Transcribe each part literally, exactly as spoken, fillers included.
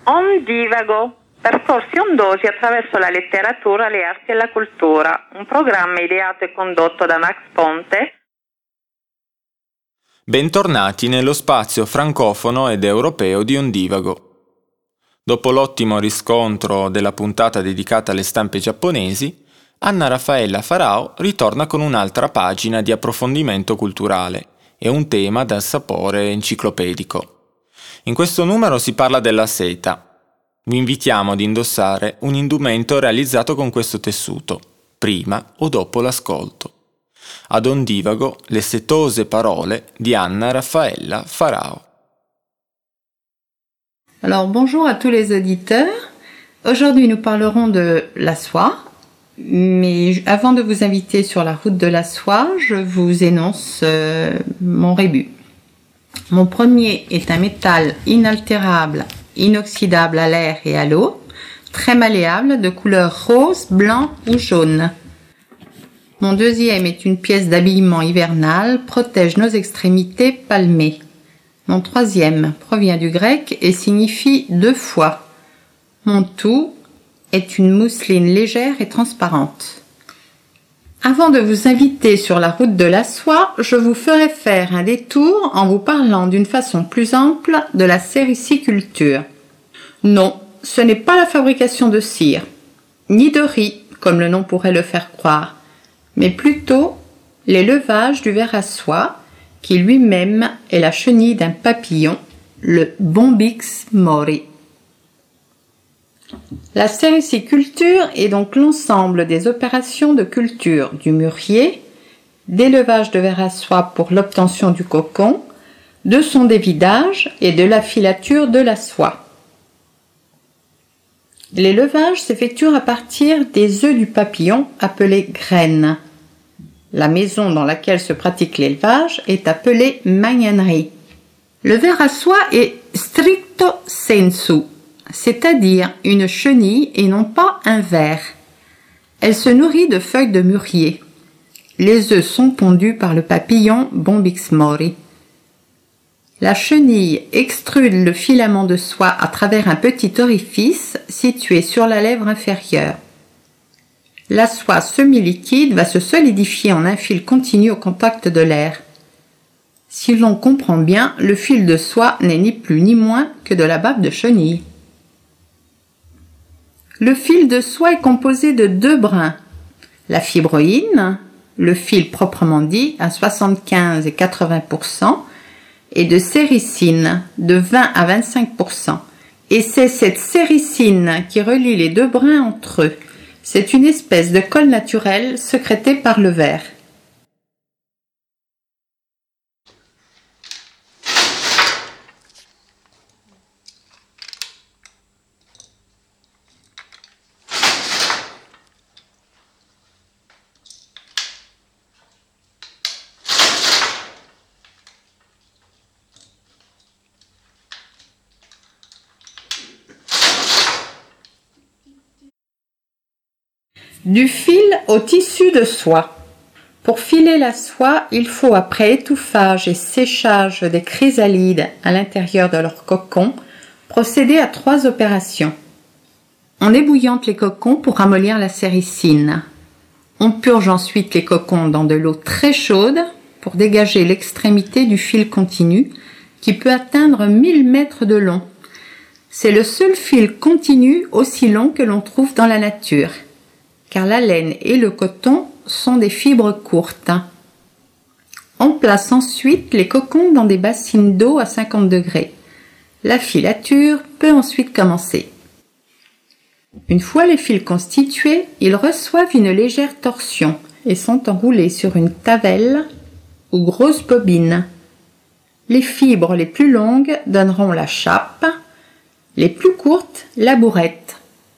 Ondivago, percorsi ondosi attraverso la letteratura, le arti e la cultura, un programma ideato e condotto da Max Ponte. Bentornati nello spazio francofono ed europeo di Ondivago. Dopo l'ottimo riscontro della puntata dedicata alle stampe giapponesi, Anna Raffaella Farao ritorna con un'altra pagina di approfondimento culturale e un tema dal sapore enciclopedico. In questo numero si parla della seta. Vi invitiamo ad indossare un indumento realizzato con questo tessuto, prima o dopo l'ascolto. Ad Ondivago, le setose parole di Anna Raffaella Farao. Alors bonjour à tous les auditeurs. Aujourd'hui nous parlerons de la soie. Mais avant de vous inviter sur la route de la soie, je vous énonce euh, mon rébut. Mon premier est un métal inaltérable, inoxydable à l'air et à l'eau, très malléable, de couleur rose, blanc ou jaune. Mon deuxième est une pièce d'habillement hivernal, protège nos extrémités palmées. Mon troisième provient du grec et signifie deux fois. Mon tout est une mousseline légère et transparente. Avant de vous inviter sur la route de la soie, je vous ferai faire un détour en vous parlant d'une façon plus ample de la sériciculture. Non, ce n'est pas la fabrication de cire, ni de riz, comme le nom pourrait le faire croire, mais plutôt l'élevage du ver à soie, qui lui-même est la chenille d'un papillon, le Bombyx mori. La sériciculture est donc l'ensemble des opérations de culture du mûrier, d'élevage de ver à soie pour l'obtention du cocon, de son dévidage et de la filature de la soie. L'élevage s'effectue à partir des œufs du papillon appelés graines. La maison dans laquelle se pratique l'élevage est appelée magnanerie. Le ver à soie est stricto sensu, c'est-à-dire une chenille et non pas un ver. Elle se nourrit de feuilles de mûrier. Les œufs sont pondus par le papillon Bombyx mori. La chenille extrude le filament de soie à travers un petit orifice situé sur la lèvre inférieure. La soie semi-liquide va se solidifier en un fil continu au contact de l'air. Si l'on comprend bien, le fil de soie n'est ni plus ni moins que de la bave de chenille. Le fil de soie est composé de deux brins, la fibroïne, le fil proprement dit à soixante-quinze et quatre-vingts pour cent, et de séricine de vingt à vingt-cinq pour cent. Et c'est cette séricine qui relie les deux brins entre eux. C'est une espèce de colle naturelle sécrétée par le ver. Du fil au tissu de soie. Pour filer la soie, il faut, après étouffage et séchage des chrysalides à l'intérieur de leur cocon, procéder à trois opérations. On ébouillante les cocons pour ramollir la séricine. On purge ensuite les cocons dans de l'eau très chaude pour dégager l'extrémité du fil continu qui peut atteindre mille mètres de long. C'est le seul fil continu aussi long que l'on trouve dans la nature, car la laine et le coton sont des fibres courtes. On place ensuite les cocons dans des bassines d'eau à cinquante degrés. La filature peut ensuite commencer. Une fois les fils constitués, ils reçoivent une légère torsion et sont enroulés sur une tavelle ou grosse bobine. Les fibres les plus longues donneront la chape, les plus courtes la bourrette.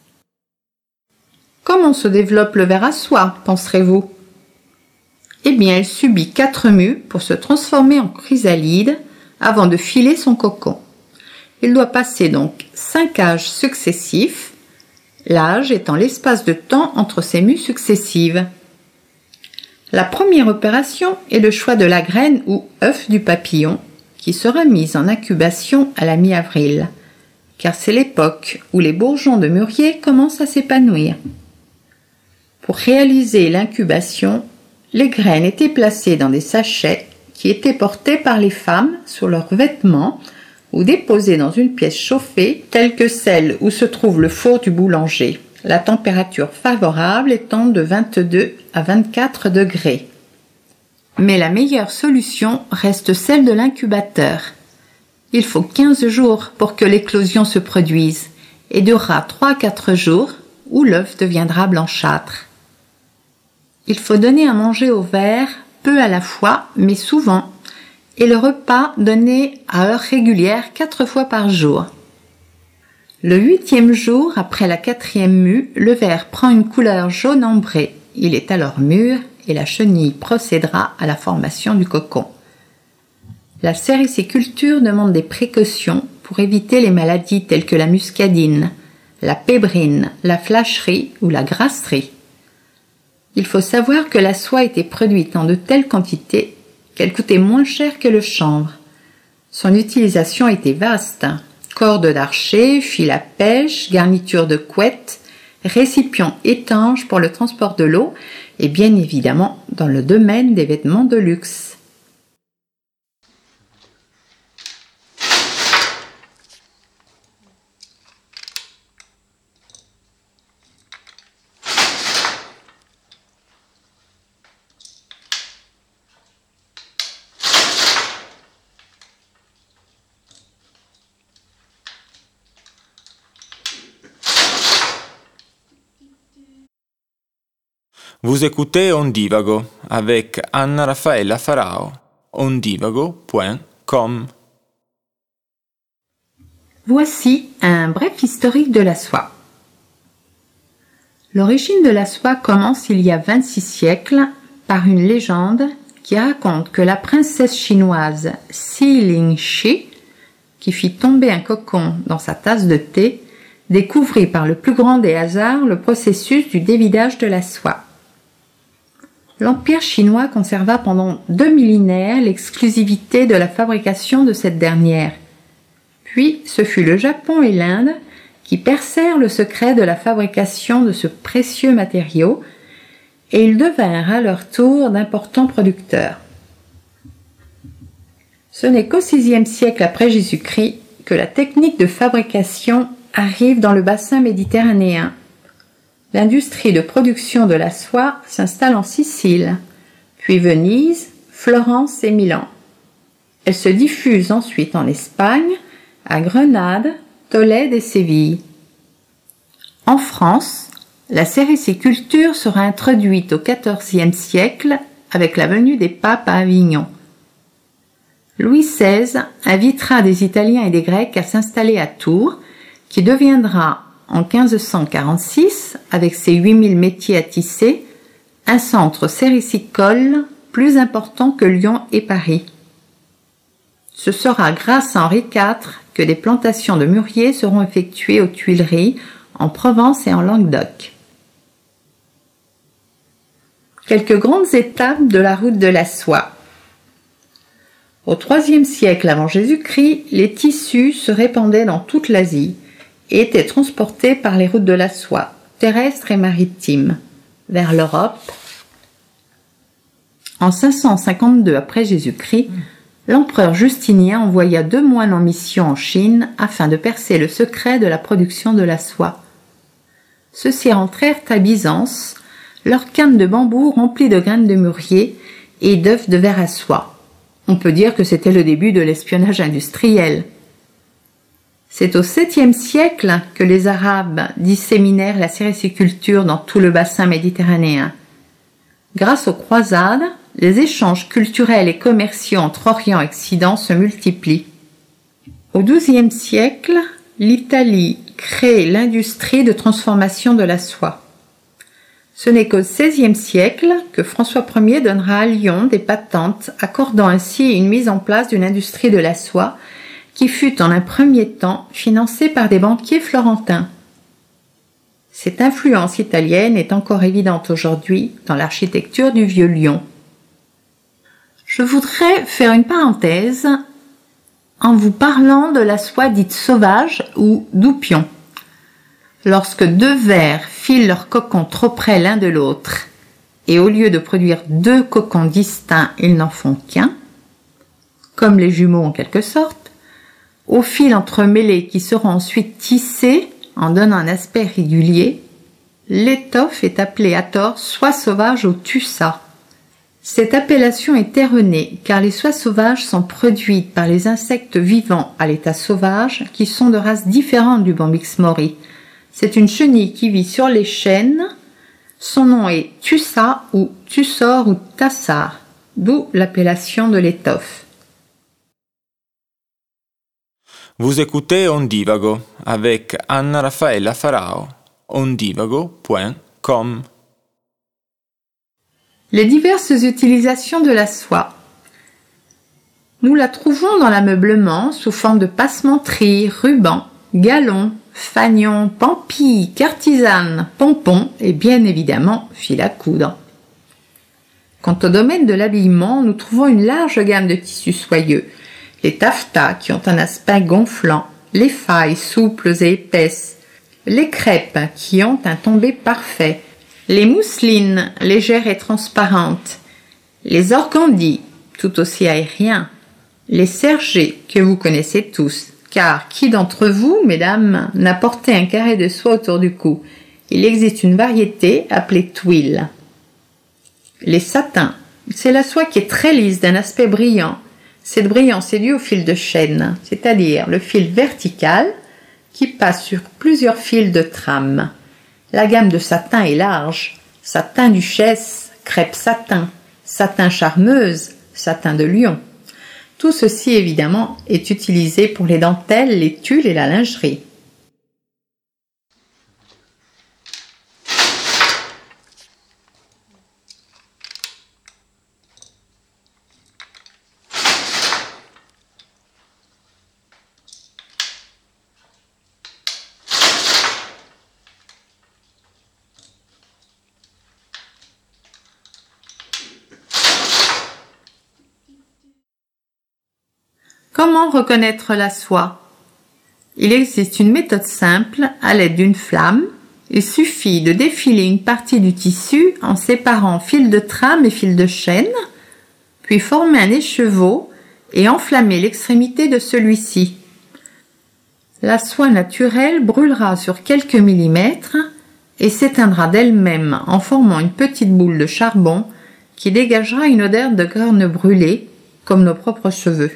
Comment se développe le ver à soie, penserez-vous? Eh bien, il subit quatre mues pour se transformer en chrysalide avant de filer son cocon. Il doit passer donc cinq âges successifs, l'âge étant l'espace de temps entre ces mues successives. La première opération est le choix de la graine ou œuf du papillon, qui sera mise en incubation à la mi-avril. car c'est l'époque où les bourgeons de mûrier commencent à s'épanouir. Pour réaliser l'incubation, les graines étaient placées dans des sachets qui étaient portés par les femmes sur leurs vêtements ou déposées dans une pièce chauffée telle que celle où se trouve le four du boulanger, la température favorable étant de vingt-deux à vingt-quatre degrés. Mais la meilleure solution reste celle de l'incubateur. Il faut quinze jours pour que l'éclosion se produise et durera trois à quatre jours où l'œuf deviendra blanchâtre. Il faut donner à manger au ver peu à la fois, mais souvent, et le repas donné à heure régulière quatre fois par jour. Le huitième jour, après la quatrième mue, le ver prend une couleur jaune ambrée. Il est alors mûr et la chenille procédera à la formation du cocon. La sériciculture demande des précautions pour éviter les maladies telles que la muscadine, la pébrine, la flacherie ou la grasserie. Il faut savoir que la soie était produite en de telles quantités qu'elle coûtait moins cher que le chanvre. Son utilisation était vaste. Corde d'archer, fil à pêche, garniture de couette, récipients étanches pour le transport de l'eau et bien évidemment dans le domaine des vêtements de luxe. Vous écoutez Ondivago avec Anna Raffaella Farao. ondivago point com. Voici un bref historique de la soie. L'origine de la soie commence il y a vingt-six siècles par une légende qui raconte que la princesse chinoise Si Ling-shi, qui fit tomber un cocon dans sa tasse de thé, découvrit par le plus grand des hasards le processus du dévidage de la soie. L'Empire chinois conserva pendant deux millénaires l'exclusivité de la fabrication de cette dernière. Puis ce fut le Japon et l'Inde qui percèrent le secret de la fabrication de ce précieux matériau et ils devinrent à leur tour d'importants producteurs. Ce n'est qu'au sixième siècle après Jésus-Christ que la technique de fabrication arrive dans le bassin méditerranéen. L'industrie de production de la soie s'installe en Sicile, puis Venise, Florence et Milan. Elle se diffuse ensuite en Espagne, à Grenade, Tolède et Séville. En France, la sériciculture sera introduite au quatorzième siècle avec la venue des papes à Avignon. Louis seize invitera des Italiens et des Grecs à s'installer à Tours, qui deviendra en quinze cent quarante-six, avec ses huit mille métiers à tisser, un centre séricicole plus important que Lyon et Paris. Ce sera grâce à Henri quatre que des plantations de mûriers seront effectuées aux Tuileries, en Provence et en Languedoc. Quelques grandes étapes de la route de la soie. Au troisième siècle avant Jésus-Christ, les tissus se répandaient dans toute l'Asie et étaient transportés par les routes de la soie, terrestres et maritimes, vers l'Europe. En cinq cent cinquante-deux après Jésus-Christ, l'empereur Justinien envoya deux moines en mission en Chine afin de percer le secret de la production de la soie. Ceux-ci rentrèrent à Byzance, leurs cannes de bambou remplies de graines de mûrier et d'œufs de verre à soie. On peut dire que c'était le début de l'espionnage industriel. C'est au septième siècle que les Arabes disséminèrent la sériciculture dans tout le bassin méditerranéen. Grâce aux croisades, les échanges culturels et commerciaux entre Orient et Occident se multiplient. Au douzième siècle, l'Italie crée l'industrie de transformation de la soie. Ce n'est qu'au seizième siècle que François Ier donnera à Lyon des patentes, accordant ainsi une mise en place d'une industrie de la soie qui fut en un premier temps financée par des banquiers florentins. Cette influence italienne est encore évidente aujourd'hui dans l'architecture du Vieux Lyon. Je voudrais faire une parenthèse en vous parlant de la soie dite sauvage ou doupion. Lorsque deux vers filent leurs cocons trop près l'un de l'autre, et au lieu de produire deux cocons distincts, ils n'en font qu'un, comme les jumeaux en quelque sorte, aux fils entremêlés qui seront ensuite tissés en donnant un aspect régulier, l'étoffe est appelée à tort soie sauvage ou tussa. Cette appellation est erronée car les soies sauvages sont produites par les insectes vivants à l'état sauvage qui sont de races différentes du Bombyx mori. C'est une chenille qui vit sur les chênes. Son nom est tussa ou tussor ou tassar, d'où l'appellation de l'étoffe. Vous écoutez Ondivago avec Anna Raffaella Farao, ondivago point com. Les diverses utilisations de la soie. Nous la trouvons dans l'ameublement sous forme de passementerie, ruban, galon, fanion, pampille, cartisane, pompon et bien évidemment fil à coudre. Quant au domaine de l'habillement, nous trouvons une large gamme de tissus soyeux, les taffetas qui ont un aspect gonflant, les failles souples et épaisses, les crêpes qui ont un tombé parfait, les mousselines légères et transparentes, les organdis tout aussi aériens, les sergés que vous connaissez tous, car qui d'entre vous, mesdames, n'a porté un carré de soie autour du cou? Il existe une variété appelée twill. Les satins, c'est la soie qui est très lisse d'un aspect brillant. Cette brillance est due au fil de chêne, c'est-à-dire le fil vertical qui passe sur plusieurs fils de trame. La gamme de satin est large. Satin duchesse, crêpe satin, satin charmeuse, satin de lion. Tout ceci, évidemment, est utilisé pour les dentelles, les tulles et la lingerie. Comment reconnaître la soie? Il existe une méthode simple à l'aide d'une flamme. Il suffit de défiler une partie du tissu en séparant fil de trame et fil de chêne, puis former un écheveau et enflammer l'extrémité de celui-ci. La soie naturelle brûlera sur quelques millimètres et s'éteindra d'elle-même en formant une petite boule de charbon qui dégagera une odeur de graines brûlées comme nos propres cheveux.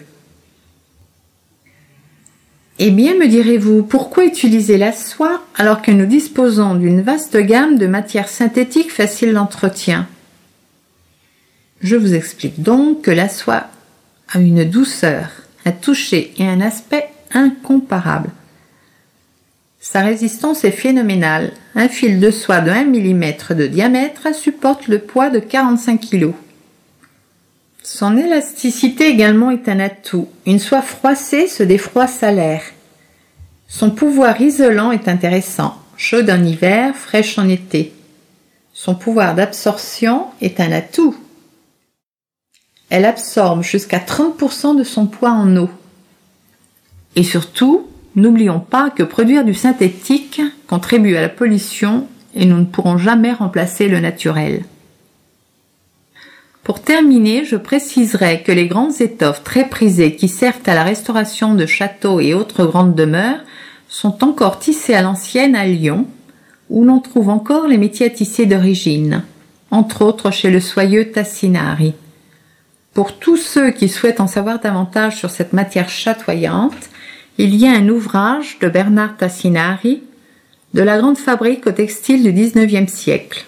Eh bien, me direz-vous, pourquoi utiliser la soie alors que nous disposons d'une vaste gamme de matières synthétiques faciles d'entretien? Je vous explique donc que la soie a une douceur, un toucher et un aspect incomparables. Sa résistance est phénoménale. Un fil de soie de un millimètre de diamètre supporte le poids de quarante-cinq kilos. Son élasticité également est un atout. Une soie froissée se défroisse à l'air. Son pouvoir isolant est intéressant, chaude en hiver, fraîche en été. Son pouvoir d'absorption est un atout. Elle absorbe jusqu'à trente pour cent de son poids en eau. Et surtout, n'oublions pas que produire du synthétique contribue à la pollution et nous ne pourrons jamais remplacer le naturel. Pour terminer, je préciserai que les grandes étoffes très prisées qui servent à la restauration de châteaux et autres grandes demeures sont encore tissées à l'ancienne à Lyon, où l'on trouve encore les métiers à tisser d'origine, entre autres chez le soyeux Tassinari. Pour tous ceux qui souhaitent en savoir davantage sur cette matière chatoyante, il y a un ouvrage de Bernard Tassinari, de la grande fabrique au textile du dix-neuvième siècle.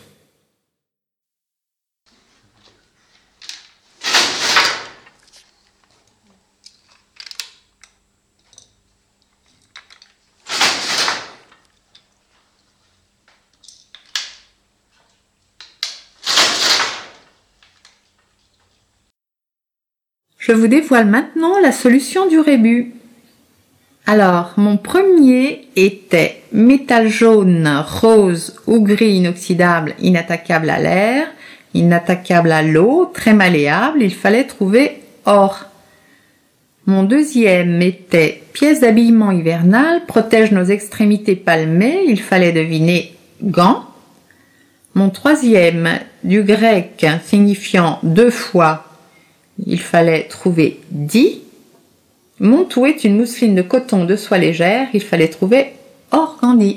Je vous dévoile maintenant la solution du rébus. Alors, mon premier était métal jaune, rose ou gris inoxydable, inattaquable à l'air, inattaquable à l'eau, très malléable. Il fallait trouver or. Mon deuxième était pièce d'habillement hivernal, protège nos extrémités palmées, il fallait deviner gants. Mon troisième, du grec signifiant deux fois, il fallait trouver dit. Mon tout est une mousseline de coton de soie légère, il fallait trouver organdi.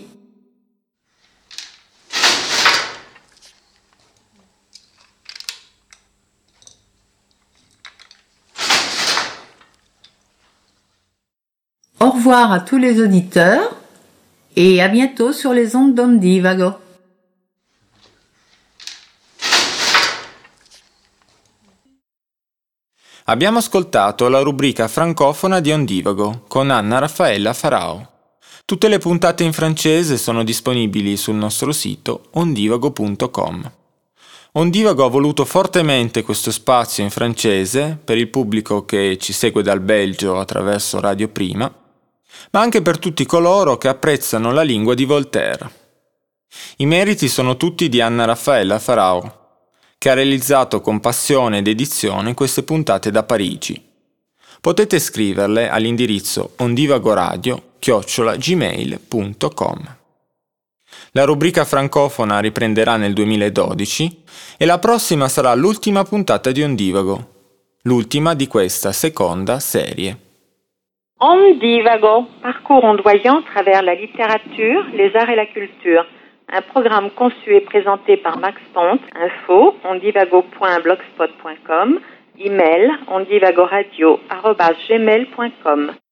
Au revoir à tous les auditeurs et à bientôt sur les ondes d'Ondivago. Abbiamo ascoltato la rubrica francofona di Ondivago con Anna Raffaella Farao. Tutte le puntate in francese sono disponibili sul nostro sito ondivago punto com. Ondivago ha voluto fortemente questo spazio in francese per il pubblico che ci segue dal Belgio attraverso Radio Prima, ma anche per tutti coloro che apprezzano la lingua di Voltaire. I meriti sono tutti di Anna Raffaella Farao, che ha realizzato con passione ed edizione queste puntate da Parigi. Potete scriverle all'indirizzo ondivagoradio chiocciola gmail punto com. La rubrica francofona riprenderà nel duemiladodici e la prossima sarà l'ultima puntata di Ondivago, l'ultima di questa seconda serie. Ondivago, parcours ondoyant à travers la littérature, les arts et la culture. Un programme conçu et présenté par Max Ponte. Info ondivago point blogspot point com. Email ondivagoradio arobase gmail point com.